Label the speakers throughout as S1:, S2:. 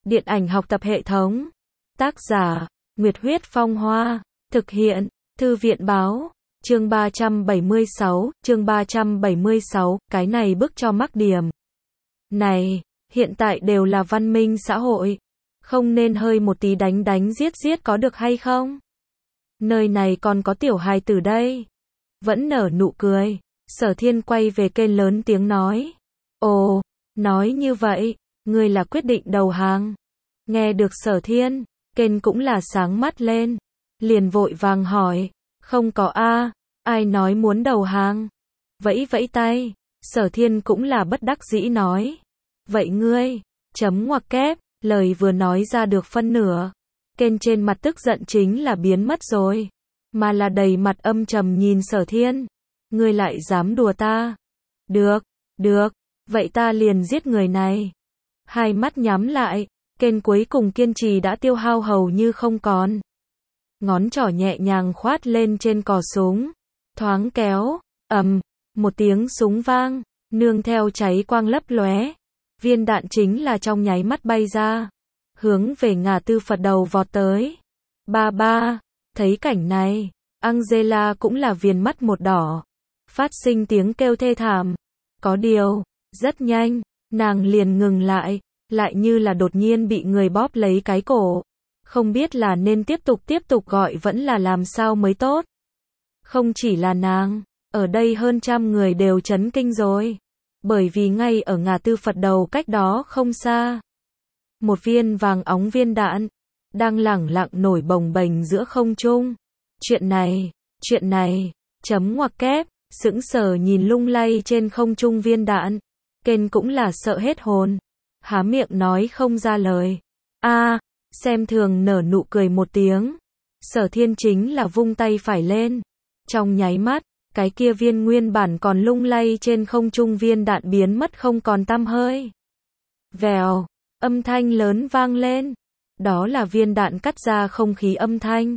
S1: Điện ảnh học tập hệ thống. Tác giả, Nguyệt Huyết Phong Hoa. Thực hiện, Thư viện báo. Chương 376, cái này bức cho mắc điểm. Này, hiện tại đều là văn minh xã hội. Không nên hơi một tí đánh đánh giết giết có được hay không? Nơi này còn có tiểu hài tử đây. Vẫn nở nụ cười. Sở Thiên quay về kênh lớn tiếng nói. Ồ, nói như vậy, ngươi là quyết định đầu hàng. Nghe được Sở Thiên, kênh cũng là sáng mắt lên. Liền vội vàng hỏi. Không có a, ai nói muốn đầu hàng? Vẫy vẫy tay. Sở Thiên cũng là bất đắc dĩ nói. Vậy ngươi, chấm ngoặc kép, lời vừa nói ra được phân nửa. Kênh trên mặt tức giận chính là biến mất rồi. Mà là đầy mặt âm trầm nhìn Sở Thiên. Ngươi lại dám đùa ta? Được, vậy ta liền giết người này. Hai mắt nhắm lại, kênh cuối cùng kiên trì đã tiêu hao hầu như không còn. Ngón trỏ nhẹ nhàng khoát lên trên cò súng. Thoáng kéo, một tiếng súng vang, nương theo cháy quang lấp lóe. Viên đạn chính là trong nháy mắt bay ra. Hướng về ngã tư Phật đầu vọt tới. Ba, thấy cảnh này, Angela cũng là viền mắt một đỏ. Phát sinh tiếng kêu thê thảm. Có điều, rất nhanh, nàng liền ngừng lại như là đột nhiên bị người bóp lấy cái cổ. Không biết là nên tiếp tục gọi vẫn là làm sao mới tốt. Không chỉ là nàng, ở đây hơn trăm người đều chấn kinh rồi. Bởi vì ngay ở ngã tư Phật đầu cách đó không xa. Một viên vàng óng viên đạn, đang lẳng lặng nổi bồng bềnh giữa không trung. Chuyện này, chấm ngoặc kép, sững sờ nhìn lung lay trên không trung viên đạn. Kênh cũng là sợ hết hồn. Há miệng nói không ra lời. Xem thường nở nụ cười một tiếng. Sở Thiên chính là vung tay phải lên. Trong nháy mắt, cái kia viên nguyên bản còn lung lay trên không trung viên đạn biến mất không còn tăm hơi. Vèo, âm thanh lớn vang lên. Đó là viên đạn cắt ra không khí âm thanh.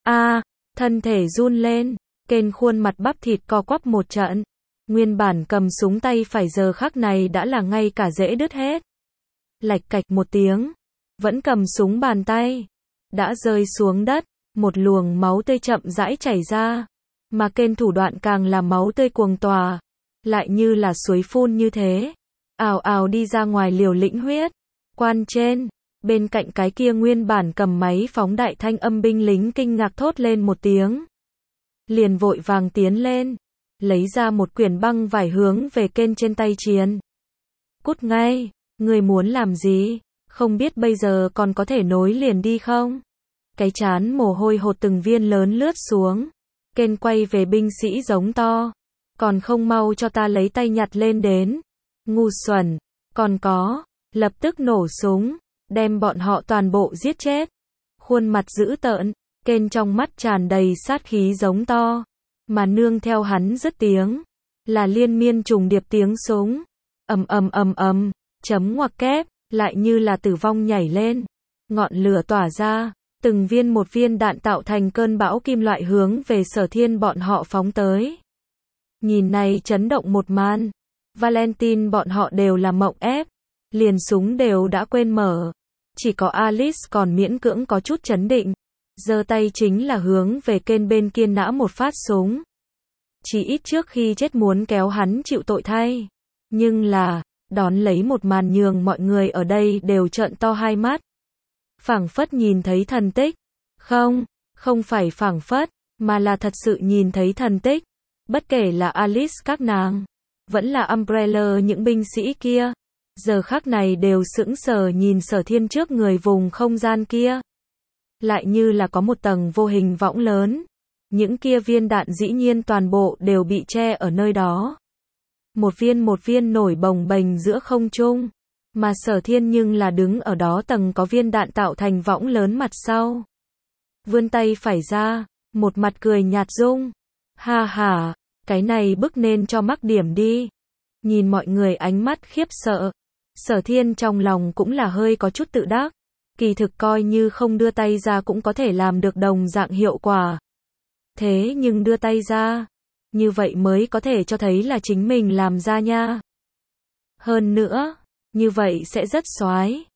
S1: Thân thể run lên. Kênh khuôn mặt bắp thịt co quắp một trận. Nguyên bản cầm súng tay phải giờ khắc này đã là ngay cả rễ đứt hết. Lạch cạch một tiếng. Vẫn cầm súng bàn tay. Đã rơi xuống đất. Một luồng máu tươi chậm rãi chảy ra. Mà kênh thủ đoạn càng là máu tươi cuồng tòa. Lại như là suối phun như thế. Ào ào đi ra ngoài liều lĩnh huyết. Quan trên. Bên cạnh cái kia nguyên bản cầm máy phóng đại thanh âm binh lính kinh ngạc thốt lên một tiếng. Liền vội vàng tiến lên. Lấy ra một quyển băng vải hướng về kênh trên tay chiến. Cút ngay, người muốn làm gì? Không biết bây giờ còn có thể nối liền đi không? Cái chán mồ hôi hột từng viên lớn lướt xuống. Kênh quay về binh sĩ giống to. Còn không mau cho ta lấy tay nhặt lên đến. Ngu xuẩn. Còn có. Lập tức nổ súng. Đem bọn họ toàn bộ giết chết. Khuôn mặt dữ tợn. Kênh trong mắt tràn đầy sát khí giống to. Mà nương theo hắn dứt tiếng. Là liên miên trùng điệp tiếng súng. Chấm ngoặc kép. Lại như là tử vong nhảy lên. Ngọn lửa tỏa ra. Từng viên một viên đạn tạo thành cơn bão kim loại hướng về Sở Thiên bọn họ phóng tới. Nhìn này chấn động một màn. Valentine bọn họ đều là mộng ép. Liền súng đều đã quên mở. Chỉ có Alice còn miễn cưỡng có chút chấn định. Giơ tay chính là hướng về kênh bên kia nã một phát súng. Chỉ ít trước khi chết muốn kéo hắn chịu tội thay. Nhưng là, đón lấy một màn nhường mọi người ở đây đều trợn to hai mắt. Phảng phất nhìn thấy thần tích. Không phải phảng phất, mà là thật sự nhìn thấy thần tích. Bất kể là Alice các nàng, vẫn là Umbrella những binh sĩ kia. Giờ khắc này đều sững sờ nhìn Sở Thiên trước người vùng không gian kia. Lại như là có một tầng vô hình võng lớn. Những kia viên đạn dĩ nhiên toàn bộ đều bị che ở nơi đó. Một viên nổi bồng bềnh giữa không trung. Mà Sở Thiên nhưng là đứng ở đó tầng có viên đạn tạo thành võng lớn mặt sau. Vươn tay phải ra, một mặt cười nhạt dung. Ha, cái này bức nên cho mắc điểm đi. Nhìn mọi người ánh mắt khiếp sợ. Sở Thiên trong lòng cũng là hơi có chút tự đắc. Kỳ thực coi như không đưa tay ra cũng có thể làm được đồng dạng hiệu quả. Thế nhưng đưa tay ra, như vậy mới có thể cho thấy là chính mình làm ra nha. Hơn nữa, như vậy sẽ rất xoái.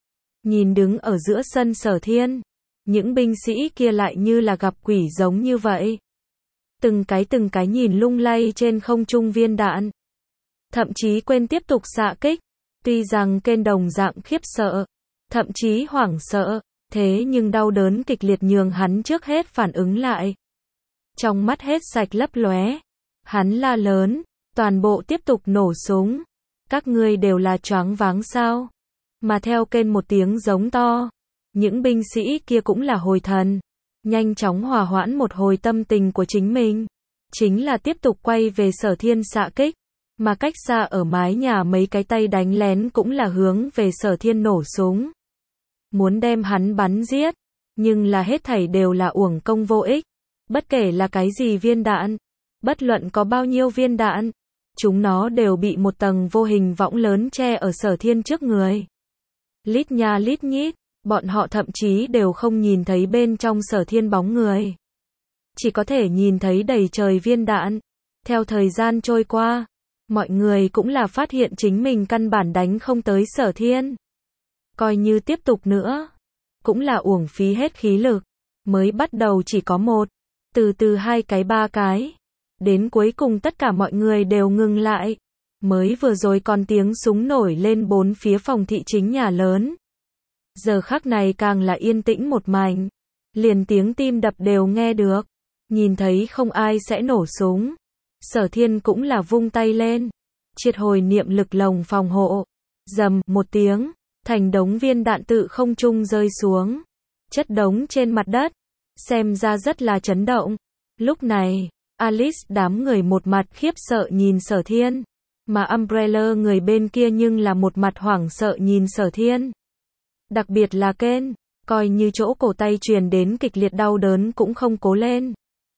S1: Nhìn đứng ở giữa sân Sở Thiên, những binh sĩ kia lại như là gặp quỷ giống như vậy. Từng cái nhìn lung lay trên không trung viên đạn. Thậm chí quên tiếp tục xạ kích. Tuy rằng Ken đồng dạng khiếp sợ, thậm chí hoảng sợ, thế nhưng đau đớn kịch liệt nhường hắn trước hết phản ứng lại. Trong mắt hết sạch lấp lóe, hắn la lớn, toàn bộ tiếp tục nổ súng. Các ngươi đều là choáng váng sao? Mà theo Ken một tiếng giống to, những binh sĩ kia cũng là hồi thần, nhanh chóng hòa hoãn một hồi tâm tình của chính mình, chính là tiếp tục quay về Sở Thiên xạ kích, mà cách xa ở mái nhà mấy cái tay đánh lén cũng là hướng về Sở Thiên nổ súng. Muốn đem hắn bắn giết, nhưng là hết thảy đều là uổng công vô ích, bất kể là cái gì viên đạn, bất luận có bao nhiêu viên đạn, chúng nó đều bị một tầng vô hình võng lớn che ở Sở Thiên trước người. Lít nha lít nhít, bọn họ thậm chí đều không nhìn thấy bên trong Sở Thiên bóng người. Chỉ có thể nhìn thấy đầy trời viên đạn. Theo thời gian trôi qua, mọi người cũng là phát hiện chính mình căn bản đánh không tới Sở Thiên. Coi như tiếp tục nữa, cũng là uổng phí hết khí lực. Mới bắt đầu chỉ có một, từ từ hai cái ba cái. Đến cuối cùng tất cả mọi người đều ngừng lại. Mới vừa rồi còn tiếng súng nổi lên bốn phía phòng thị chính nhà lớn. Giờ khắc này càng là yên tĩnh một mảnh. Liền tiếng tim đập đều nghe được. Nhìn thấy không ai sẽ nổ súng. Sở Thiên cũng là vung tay lên. Triệt hồi niệm lực lồng phòng hộ. Rầm một tiếng. Thành đống viên đạn tự không trung rơi xuống. Chất đống trên mặt đất. Xem ra rất là chấn động. Lúc này, Alice đám người một mặt khiếp sợ nhìn Sở Thiên. Mà Umbrella người bên kia nhưng là một mặt hoảng sợ nhìn Sở Thiên. Đặc biệt là Ken, coi như chỗ cổ tay truyền đến kịch liệt đau đớn cũng không cố lên.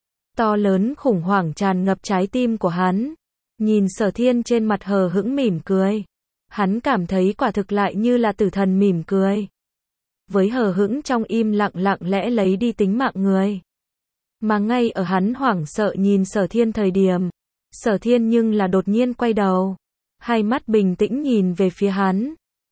S1: To lớn khủng hoảng tràn ngập trái tim của hắn. Nhìn Sở Thiên trên mặt hờ hững mỉm cười. Hắn cảm thấy quả thực lại như là tử thần mỉm cười. Với hờ hững trong im lặng lặng lẽ lấy đi tính mạng người. Mà ngay ở hắn hoảng sợ nhìn Sở Thiên thời điểm, Sở Thiên nhưng là đột nhiên quay đầu. Hai mắt bình tĩnh nhìn về phía hắn.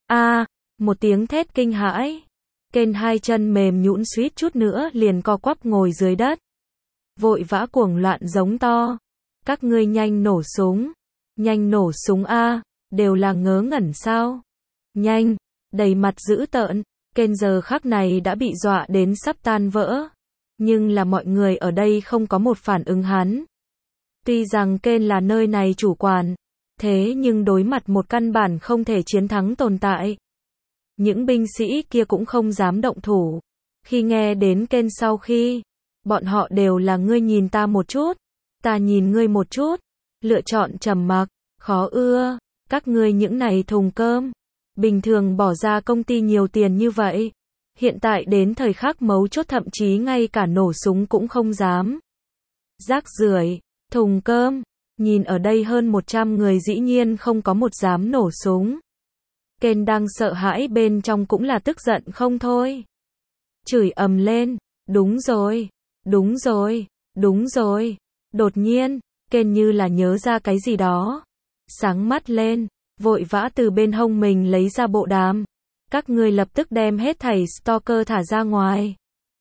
S1: Một tiếng thét kinh hãi. Ken hai chân mềm nhũn suýt chút nữa liền co quắp ngồi dưới đất. Vội vã cuồng loạn giống to. Các ngươi nhanh nổ súng. Nhanh nổ súng a, đều là ngớ ngẩn sao. Nhanh, đầy mặt dữ tợn. Ken giờ khắc này đã bị dọa đến sắp tan vỡ. Nhưng là mọi người ở đây không có một phản ứng hắn. Tuy rằng Ken là nơi này chủ quản, thế nhưng đối mặt một căn bản không thể chiến thắng tồn tại. Những binh sĩ kia cũng không dám động thủ. Khi nghe đến Ken sau khi, bọn họ đều là ngươi nhìn ta một chút, ta nhìn ngươi một chút, lựa chọn trầm mặc, khó ưa, các ngươi những này thùng cơm, bình thường bỏ ra công ty nhiều tiền như vậy, hiện tại đến thời khắc mấu chốt thậm chí ngay cả nổ súng cũng không dám. Rác rưởi, thùng cơm, nhìn ở đây hơn 100 người dĩ nhiên không có một dám nổ súng. Ken đang sợ hãi bên trong cũng là tức giận không thôi. Chửi ầm lên, đúng rồi, đúng rồi, đúng rồi. Đột nhiên, Ken như là nhớ ra cái gì đó. Sáng mắt lên, vội vã từ bên hông mình lấy ra bộ đàm. Các ngươi lập tức đem hết thảy stalker thả ra ngoài.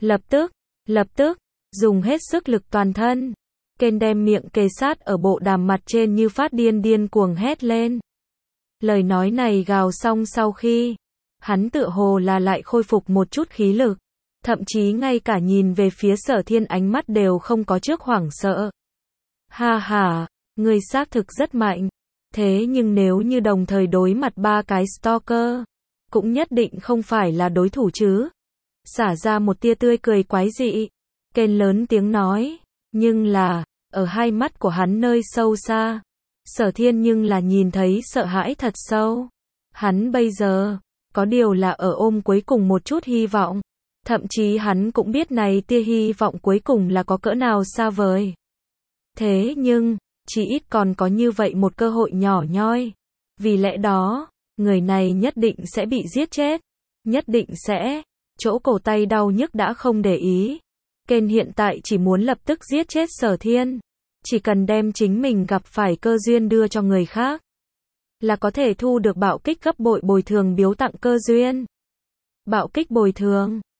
S1: Lập tức, dùng hết sức lực toàn thân. Ken đem miệng kề sát ở bộ đàm mặt trên như phát điên cuồng hét lên. Lời nói này gào xong sau khi, hắn tựa hồ là lại khôi phục một chút khí lực. Thậm chí ngay cả nhìn về phía Sở Thiên ánh mắt đều không có trước hoảng sợ. Ha ha, ngươi xác thực rất mạnh. Thế nhưng nếu như đồng thời đối mặt ba cái stalker, cũng nhất định không phải là đối thủ chứ. Xả ra một tia tươi cười quái dị. Ken lớn tiếng nói. Nhưng là, ở hai mắt của hắn nơi sâu xa, Sở Thiên nhưng là nhìn thấy sợ hãi thật sâu. Hắn bây giờ, có điều là ở ôm cuối cùng một chút hy vọng. Thậm chí hắn cũng biết này tia hy vọng cuối cùng là có cỡ nào xa vời. Thế nhưng, chỉ ít còn có như vậy một cơ hội nhỏ nhoi. Vì lẽ đó, người này nhất định sẽ bị giết chết. Nhất định sẽ. Chỗ cổ tay đau nhức đã không để ý. Ken hiện tại chỉ muốn lập tức giết chết Sở Thiên. Chỉ cần đem chính mình gặp phải cơ duyên đưa cho người khác, là có thể thu được bạo kích gấp bội bồi thường biếu tặng cơ duyên. Bạo kích bồi thường.